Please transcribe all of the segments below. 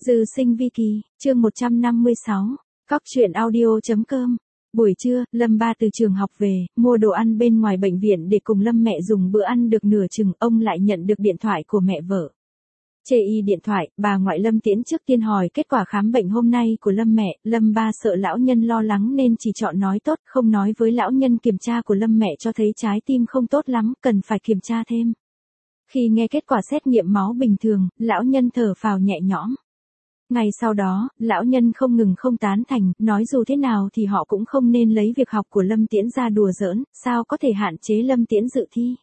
Dư sinh vi kỳ, chương 156, Cóc truyện audio.com. Buổi trưa, Lâm Ba từ trường học về, mua đồ ăn bên ngoài bệnh viện để cùng Lâm mẹ dùng bữa ăn được nửa chừng, ông lại nhận được điện thoại của mẹ vợ. Chê y điện thoại, bà ngoại Lâm Tiễn trước tiên hỏi kết quả khám bệnh hôm nay của Lâm mẹ, Lâm Ba sợ lão nhân lo lắng nên chỉ chọn nói tốt, không nói với lão nhân kiểm tra của Lâm mẹ cho thấy trái tim không tốt lắm, cần phải kiểm tra thêm. Khi nghe kết quả xét nghiệm máu bình thường, lão nhân thở phào nhẹ nhõm. Ngày sau đó, lão nhân không ngừng không tán thành, nói dù thế nào thì họ cũng không nên lấy việc học của Lâm Tiễn ra đùa giỡn, sao có thể hạn chế Lâm Tiễn dự thi.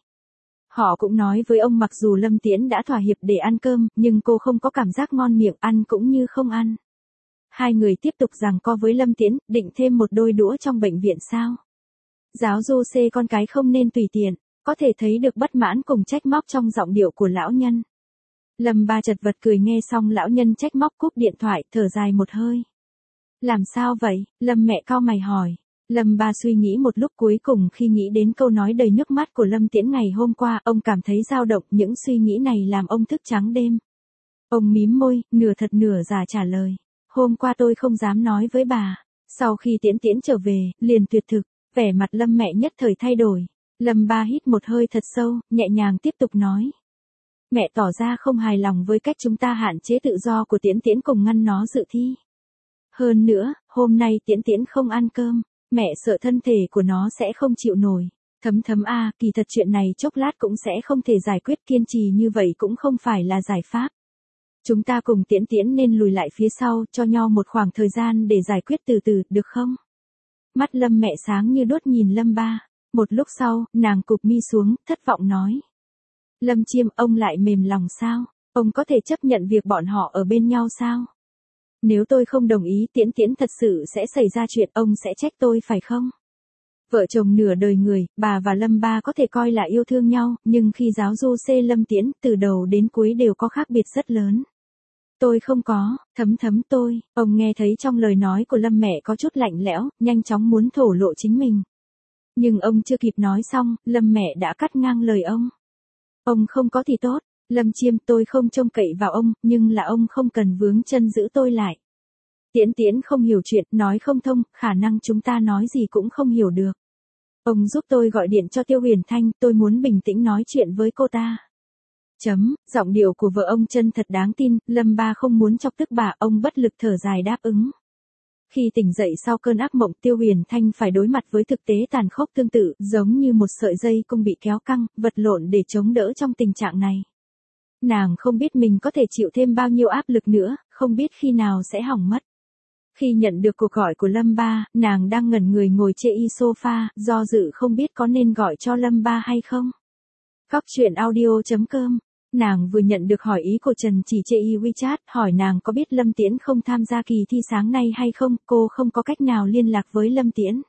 Họ cũng nói với ông mặc dù Lâm Tiễn đã thỏa hiệp để ăn cơm, nhưng cô không có cảm giác ngon miệng, ăn cũng như không ăn. Hai người tiếp tục giằng co với Lâm Tiễn, định thêm một đôi đũa trong bệnh viện sao. Giáo du xê con cái không nên tùy tiện, có thể thấy được bất mãn cùng trách móc trong giọng điệu của lão nhân. Lâm Ba chật vật cười nghe xong lão nhân trách móc cúp điện thoại, thở dài một hơi. Làm sao vậy? Lâm mẹ cau mày hỏi. Lâm Ba suy nghĩ một lúc, cuối cùng khi nghĩ đến câu nói đầy nước mắt của Lâm Tiễn ngày hôm qua, ông cảm thấy dao động, những suy nghĩ này làm ông thức trắng đêm. Ông mím môi, nửa thật nửa giả trả lời. Hôm qua tôi không dám nói với bà. Sau khi Tiễn Tiễn trở về, liền tuyệt thực, vẻ mặt Lâm mẹ nhất thời thay đổi. Lâm Ba hít một hơi thật sâu, nhẹ nhàng tiếp tục nói. Mẹ tỏ ra không hài lòng với cách chúng ta hạn chế tự do của Tiễn Tiễn cùng ngăn nó dự thi. Hơn nữa, hôm nay Tiễn Tiễn không ăn cơm, mẹ sợ thân thể của nó sẽ không chịu nổi. Thấm thấm a, kỳ thật chuyện này chốc lát cũng sẽ không thể giải quyết, kiên trì như vậy cũng không phải là giải pháp. Chúng ta cùng Tiễn Tiễn nên lùi lại phía sau, cho nhau một khoảng thời gian để giải quyết từ từ, được không? Mắt Lâm mẹ sáng như đốt nhìn Lâm Ba. Một lúc sau, nàng cụp mi xuống, thất vọng nói. Lâm Chiêm, ông lại mềm lòng sao? Ông có thể chấp nhận việc bọn họ ở bên nhau sao? Nếu tôi không đồng ý, Tiễn Tiễn thật sự sẽ xảy ra chuyện, ông sẽ trách tôi phải không? Vợ chồng nửa đời người, bà và Lâm Ba có thể coi là yêu thương nhau, nhưng khi giáo du xê Lâm Tiễn, từ đầu đến cuối đều có khác biệt rất lớn. Tôi không có, thấm thấm tôi, ông nghe thấy trong lời nói của Lâm mẹ có chút lạnh lẽo, nhanh chóng muốn thổ lộ chính mình. Nhưng ông chưa kịp nói xong, Lâm mẹ đã cắt ngang lời ông. Ông không có thì tốt, Lâm Chiêm, tôi không trông cậy vào ông, nhưng là ông không cần vướng chân giữ tôi lại. Tiễn Tiễn không hiểu chuyện, nói không thông, khả năng chúng ta nói gì cũng không hiểu được. Ông giúp tôi gọi điện cho Tiêu Huyền Thanh, tôi muốn bình tĩnh nói chuyện với cô ta. Giọng điệu của vợ ông chân thật đáng tin, Lâm Ba không muốn chọc tức bà, ông bất lực thở dài đáp ứng. Khi tỉnh dậy sau cơn ác mộng, Tiêu Huyền Thanh phải đối mặt với thực tế tàn khốc tương tự, giống như một sợi dây cung bị kéo căng, vật lộn để chống đỡ trong tình trạng này. Nàng không biết mình có thể chịu thêm bao nhiêu áp lực nữa, không biết khi nào sẽ hỏng mất. Khi nhận được cuộc gọi của Lâm Ba, nàng đang ngẩn người ngồi chê y sofa, do dự không biết có nên gọi cho Lâm Ba hay không. Cóc truyện audio.com. Nàng vừa nhận được hỏi ý của Trần Chỉ chê y WeChat, hỏi nàng có biết Lâm Tiễn không tham gia kỳ thi sáng nay hay không, cô không có cách nào liên lạc với Lâm Tiễn.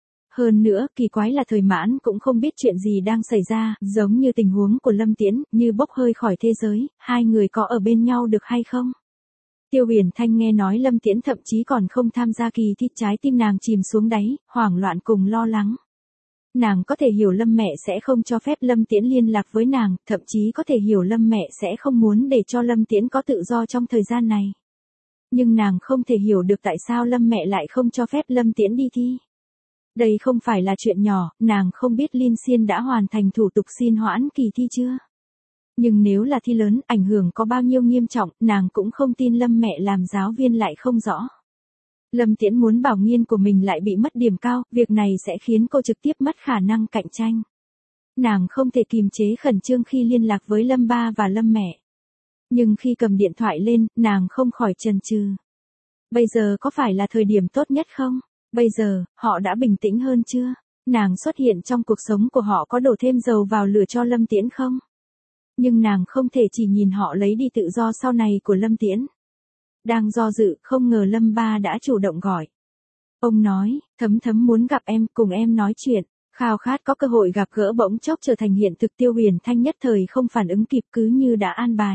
Hơn nữa, kỳ quái là Thời Mãn cũng không biết chuyện gì đang xảy ra, giống như tình huống của Lâm Tiễn, như bốc hơi khỏi thế giới, hai người có ở bên nhau được hay không? Tiêu Huyền Thanh nghe nói Lâm Tiễn thậm chí còn không tham gia kỳ thi, trái tim nàng chìm xuống đáy, hoảng loạn cùng lo lắng. Nàng có thể hiểu Lâm mẹ sẽ không cho phép Lâm Tiễn liên lạc với nàng, thậm chí có thể hiểu Lâm mẹ sẽ không muốn để cho Lâm Tiễn có tự do trong thời gian này. Nhưng nàng không thể hiểu được tại sao Lâm mẹ lại không cho phép Lâm Tiễn đi thi. Đây không phải là chuyện nhỏ, nàng không biết Linh Xiên đã hoàn thành thủ tục xin hoãn kỳ thi chưa. Nhưng nếu là thi lớn, ảnh hưởng có bao nhiêu nghiêm trọng, nàng cũng không tin Lâm mẹ làm giáo viên lại không rõ. Lâm Tiễn muốn bảo nghiên của mình lại bị mất điểm cao, việc này sẽ khiến cô trực tiếp mất khả năng cạnh tranh. Nàng không thể kìm chế khẩn trương khi liên lạc với Lâm Ba và Lâm mẹ. Nhưng khi cầm điện thoại lên, nàng không khỏi chần chừ. Bây giờ có phải là thời điểm tốt nhất không? Bây giờ, họ đã bình tĩnh hơn chưa? Nàng xuất hiện trong cuộc sống của họ có đổ thêm dầu vào lửa cho Lâm Tiễn không? Nhưng nàng không thể chỉ nhìn họ lấy đi tự do sau này của Lâm Tiễn. Đang do dự, không ngờ Lâm Ba đã chủ động gọi. Ông nói, thấm thấm muốn gặp em, cùng em nói chuyện. Khao khát có cơ hội gặp gỡ bỗng chốc trở thành hiện thực, Tiêu Huyền Thanh nhất thời không phản ứng kịp, cứ như đã an bài.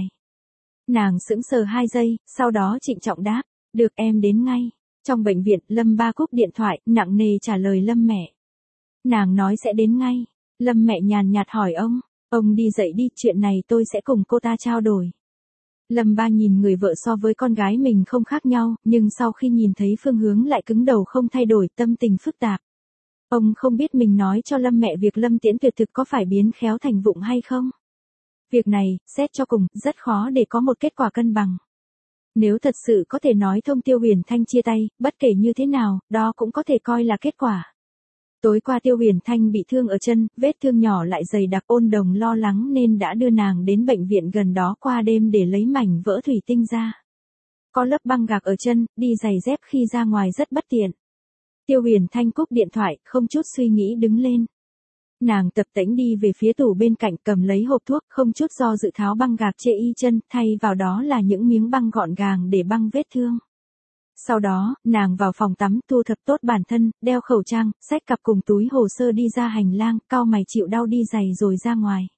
Nàng sững sờ 2 giây, sau đó trịnh trọng đáp, được, em đến ngay. Trong bệnh viện, Lâm Ba cúp điện thoại, nặng nề trả lời Lâm mẹ. Nàng nói sẽ đến ngay. Lâm mẹ nhàn nhạt hỏi ông đi dậy đi, chuyện này tôi sẽ cùng cô ta trao đổi. Lâm Ba nhìn người vợ so với con gái mình không khác nhau, nhưng sau khi nhìn thấy phương hướng lại cứng đầu không thay đổi, tâm tình phức tạp. Ông không biết mình nói cho Lâm mẹ việc Lâm Tiễn tuyệt thực có phải biến khéo thành vụng hay không. Việc này, xét cho cùng, rất khó để có một kết quả cân bằng. Nếu thật sự có thể nói thông Tiêu Huyền Thanh chia tay, bất kể như thế nào, đó cũng có thể coi là kết quả. Tối qua Tiêu Huyền Thanh bị thương ở chân, vết thương nhỏ lại dày đặc, Ôn Đồng lo lắng nên đã đưa nàng đến bệnh viện gần đó qua đêm để lấy mảnh vỡ thủy tinh ra. Có lớp băng gạc ở chân, đi giày dép khi ra ngoài rất bất tiện. Tiêu Huyền Thanh cúp điện thoại, không chút suy nghĩ đứng lên. Nàng tập tễnh đi về phía tủ bên cạnh, cầm lấy hộp thuốc, không chút do dự tháo băng gạc chê y chân, thay vào đó là những miếng băng gọn gàng để băng vết thương. Sau đó, nàng vào phòng tắm, thu thập tốt bản thân, đeo khẩu trang, xách cặp cùng túi hồ sơ đi ra hành lang, cau mày chịu đau đi giày rồi ra ngoài.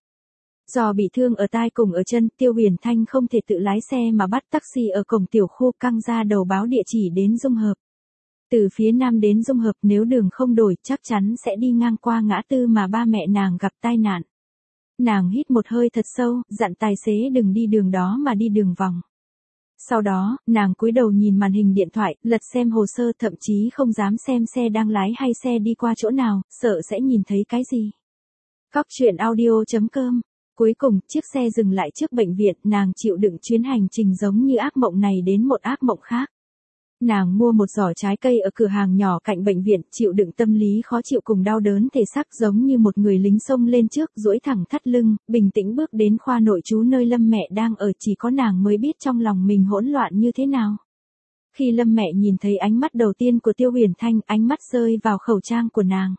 Do bị thương ở tai cùng ở chân, Tiêu Huyền Thanh không thể tự lái xe mà bắt taxi ở cổng tiểu khu, căng ra đầu báo địa chỉ đến Dung Hợp. Từ phía nam đến Dung Hợp, nếu đường không đổi chắc chắn sẽ đi ngang qua ngã tư mà ba mẹ nàng gặp tai nạn. Nàng hít một hơi thật sâu, dặn tài xế đừng đi đường đó mà đi đường vòng. Sau đó, nàng cúi đầu nhìn màn hình điện thoại, lật xem hồ sơ, thậm chí không dám xem xe đang lái hay xe đi qua chỗ nào, sợ sẽ nhìn thấy cái gì. Cóc truyện audio.com. Cuối cùng, chiếc xe dừng lại trước bệnh viện, nàng chịu đựng chuyến hành trình giống như ác mộng này đến một ác mộng khác. Nàng mua một giỏ trái cây ở cửa hàng nhỏ cạnh bệnh viện, chịu đựng tâm lý khó chịu cùng đau đớn thể xác, giống như một người lính xông lên trước, duỗi thẳng thắt lưng, bình tĩnh bước đến khoa nội trú nơi Lâm mẹ đang ở, chỉ có nàng mới biết trong lòng mình hỗn loạn như thế nào. Khi Lâm mẹ nhìn thấy ánh mắt đầu tiên của Tiêu Huyền Thanh, ánh mắt rơi vào khẩu trang của nàng.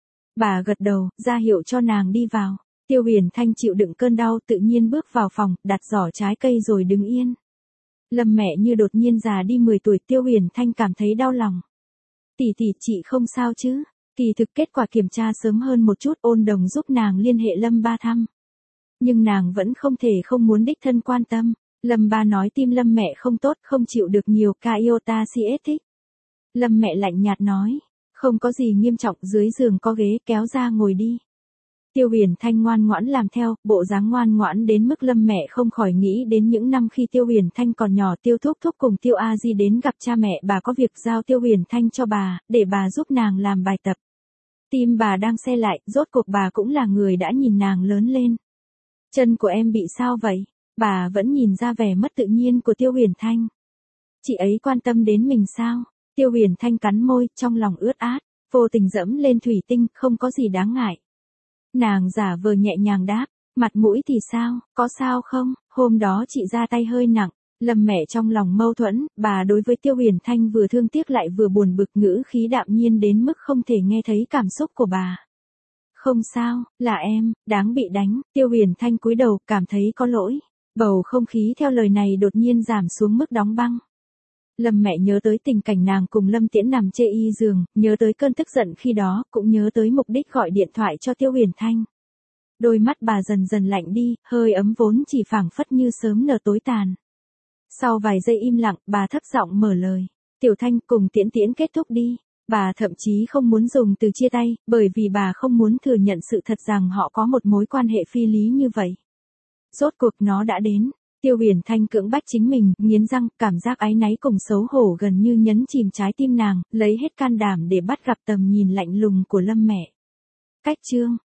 Bà gật đầu, ra hiệu cho nàng đi vào. Tiêu Huyền Thanh chịu đựng cơn đau, tự nhiên bước vào phòng, đặt giỏ trái cây rồi đứng yên. Lâm mẹ như đột nhiên già đi 10 tuổi, Tiêu Huyền Thanh cảm thấy đau lòng. Tỷ tỷ, chị không sao chứ? Kỳ thực kết quả kiểm tra sớm hơn một chút, Ôn Đồng giúp nàng liên hệ Lâm Ba thăm. Nhưng nàng vẫn không thể không muốn đích thân quan tâm. Lâm Ba nói tim Lâm mẹ không tốt, không chịu được nhiều iota thích. Lâm mẹ lạnh nhạt nói, không có gì nghiêm trọng, dưới giường có ghế, kéo ra ngồi đi. Tiêu Huyền Thanh ngoan ngoãn làm theo, bộ dáng ngoan ngoãn đến mức Lâm mẹ không khỏi nghĩ đến những năm khi Tiêu Huyền Thanh còn nhỏ, Tiêu Thúc Thúc cùng Tiêu A Di đến gặp cha mẹ bà có việc giao Tiêu Huyền Thanh cho bà, để bà giúp nàng làm bài tập. Tim bà đang xe lại, rốt cuộc bà cũng là người đã nhìn nàng lớn lên. Chân của em bị sao vậy? Bà vẫn nhìn ra vẻ mất tự nhiên của Tiêu Huyền Thanh. Chị ấy quan tâm đến mình sao? Tiêu Huyền Thanh cắn môi, trong lòng ướt át, vô tình dẫm lên thủy tinh, không có gì đáng ngại. Nàng giả vờ nhẹ nhàng đáp, mặt mũi thì sao, có sao không, hôm đó chị ra tay hơi nặng. Lâm mẹ trong lòng mâu thuẫn, bà đối với Tiêu Huyền Thanh vừa thương tiếc lại vừa buồn bực, ngữ khí đạm nhiên đến mức không thể nghe thấy cảm xúc của bà. Không sao, là em, đáng bị đánh. Tiêu Huyền Thanh cúi đầu, cảm thấy có lỗi. Bầu không khí theo lời này đột nhiên giảm xuống mức đóng băng. Lâm mẹ nhớ tới tình cảnh nàng cùng Lâm Tiễn nằm chê y giường, nhớ tới cơn tức giận khi đó, cũng nhớ tới mục đích gọi điện thoại cho Tiêu Huyền Thanh. Đôi mắt bà dần dần lạnh đi, hơi ấm vốn chỉ phảng phất như sớm nở tối tàn. Sau vài giây im lặng, bà thấp giọng mở lời. Tiểu Thanh, cùng Tiễn Tiễn kết thúc đi. Bà thậm chí không muốn dùng từ chia tay, bởi vì bà không muốn thừa nhận sự thật rằng họ có một mối quan hệ phi lý như vậy. Rốt cuộc nó đã đến. Tiêu Huyền Thanh cưỡng bách chính mình, nghiến răng, cảm giác áy náy cùng xấu hổ gần như nhấn chìm trái tim nàng, lấy hết can đảm để bắt gặp tầm nhìn lạnh lùng của Lâm mẹ. Cách chương